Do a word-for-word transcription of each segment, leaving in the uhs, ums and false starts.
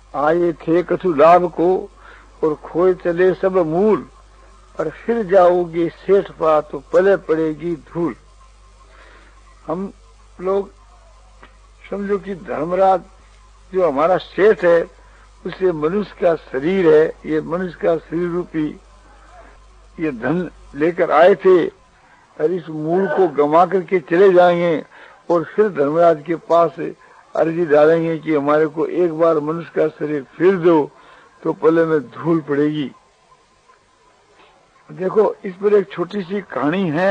आए थे कछु लाभ को और खोए चले सब मूल, और फिर जाओगे सेठ पा तो पले पड़ेगी धूल। हम लोग समझो कि धर्मराज जो हमारा सेठ है, उसे मनुष्य का शरीर है, ये मनुष्य का शरीर रूपी ये धन लेकर आए थे, और इस मूल को गंवा करके चले जाएंगे और फिर धर्मराज के पास अर्जी डालेंगे कि हमारे को एक बार मनुष्य का शरीर फिर दो, तो पले में धूल पड़ेगी। देखो, इस पर एक छोटी सी कहानी है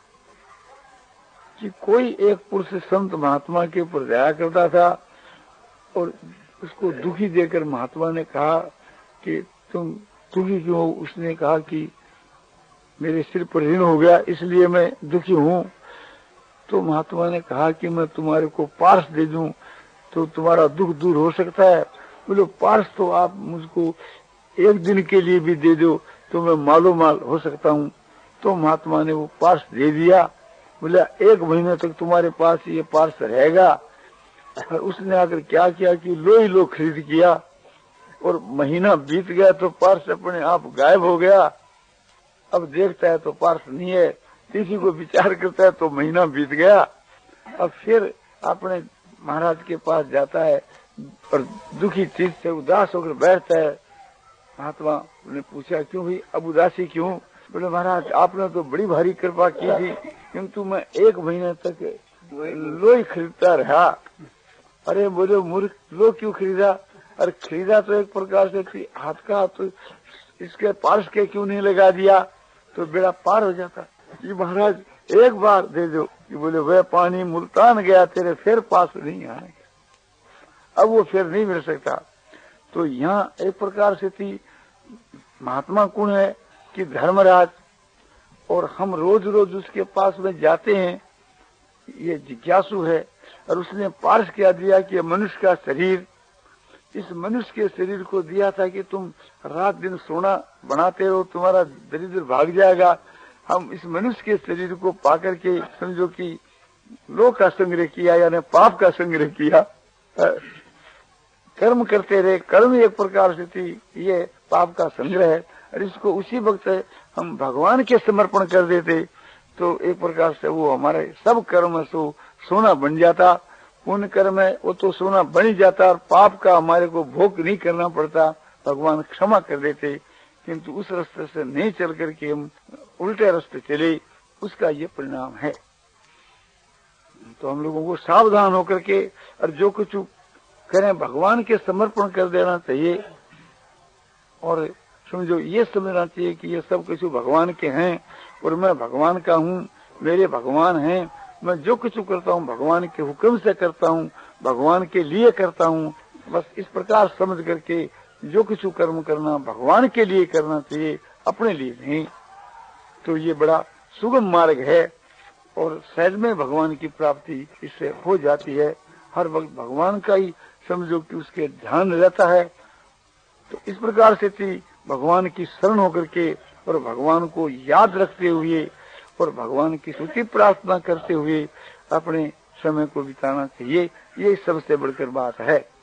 कि कोई एक पुरुष संत महात्मा के ऊपर दया करता था, और उसको दुखी देकर महात्मा ने कहा कि तुम दुखी क्यों हो? उसने कहा कि मेरे सिर पर ऋण हो गया, इसलिए मैं दुखी हूँ। तो महात्मा ने कहा कि मैं तुम्हारे को पार्स दे दूं तो तुम्हारा दुख दूर हो सकता है। बोलो, पार्स तो आप मुझको एक दिन के लिए भी दे दो तो मैं मालो माल हो सकता हूँ। तो महात्मा ने वो पार्स दे दिया। बोला, एक महीने तक तुम्हारे पास ये पार्स रहेगा। और उसने आकर क्या किया कि लो ही लो खरीद किया, और महीना बीत गया तो पार्स अपने आप गायब हो गया। अब देखता है तो पार्स नहीं है, किसी को विचार करता है तो महीना बीत गया। अब फिर अपने महाराज के पास जाता है और दुखी चीज से उदास होकर बैठता है। महात्मा ने पूछा, क्यों भाई अब उदासी क्यों? बोले, महाराज आपने तो बड़ी भारी कृपा की थी, किंतु मैं एक महीने तक लोही खरीदता रहा। अरे बोले, मूर्ख, लो क्यों खरीदा? अरे खरीदा तो एक प्रकार से थी, हाथ का, तो इसके पार्स के क्यों नहीं लगा दिया तो बेड़ा पार हो जाता। ये महाराज एक बार दे दो। ये बोले, वह पानी मुल्तान गया तेरे फिर पास नहीं आएगा, अब वो फिर नहीं मिल सकता। तो यहाँ एक प्रकार से थी महात्मा कौन है कि धर्मराज, और हम रोज रोज उसके पास में जाते हैं, ये जिज्ञासु है। और उसने पार्स क्या दिया कि मनुष्य का शरीर, इस मनुष्य के शरीर को दिया था कि तुम रात दिन सोना बनाते रहो, तुम्हारा दरिद्र भाग जाएगा। हम इस मनुष्य के शरीर को पाकर के समझो कि लोक का संग्रह किया, यानी पाप का संग्रह किया, कर्म करते रहे। कर्म एक प्रकार से थी ये पाप का संग्रह है। और इसको उसी वक्त हम भगवान के समर्पण कर देते तो एक प्रकार से वो हमारे सब कर्म सो सोना बन जाता। पुण्य कर्म है वो तो सोना बन ही जाता, और पाप का हमारे को भोग नहीं करना पड़ता, भगवान क्षमा कर देते। किंतु उस रास्ते से नहीं चल करके हम उल्टे रास्ते चले, उसका ये परिणाम है। तो हम लोगों को सावधान होकर के और जो कुछ करें भगवान के समर्पण कर देना चाहिए, और समझो ये समझना चाहिए कि ये सब कुछ भगवान के हैं और मैं भगवान का हूँ, मेरे भगवान हैं। मैं जो कुछ करता हूँ भगवान के हुक्म से करता हूँ, भगवान के लिए करता हूँ। बस इस प्रकार समझ करके जो कुछ कर्म करना भगवान के लिए करना चाहिए, अपने लिए नहीं। तो ये बड़ा सुगम मार्ग है और सहज में भगवान की प्राप्ति इससे हो जाती है। हर वक्त भगवान का ही समझो कि उसके ध्यान रहता है। तो इस प्रकार से थी भगवान की शरण होकर के और भगवान को याद रखते हुए और भगवान की स्तुति प्रार्थना करते हुए अपने समय को बिताना चाहिए। ये सबसे बढ़कर बात है।